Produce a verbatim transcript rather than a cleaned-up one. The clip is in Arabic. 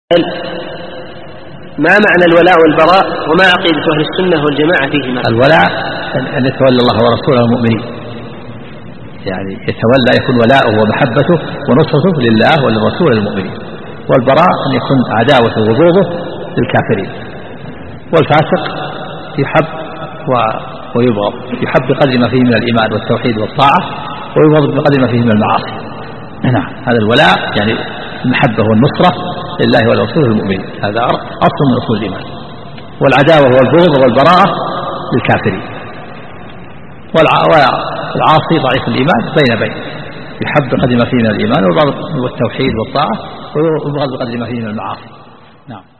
ما معنى الولاء والبراء وما عقيدة أهل السنة والجماعة فيهما؟ الولاء أن يتولى الله ورسوله المؤمنين، يعني يتولى يكون ولاؤه ومحبته ونصرته لله وللرسول المؤمنين. والبراء أن يكون عداوته وبغضه للكافرين. والفاسق يحب ويبغض، يحب بقدر ما فيه من الإيمان والتوحيد والطاعة، ويبغض بقدر ما فيه من المعاصي. نعم، هذا الولاء يعني المحبة والنصرة لله ولرسوله المؤمنين، هذا أصل من أصول الإيمان. والعداوة والبغض والبراءة للكافرين. والعاصي ضعيف الإيمان بين بين، يحب بقدر ما فيه من الإيمان والتوحيد والطاعة، ويبغض بقدر ما فيه من المعاصي. نعم.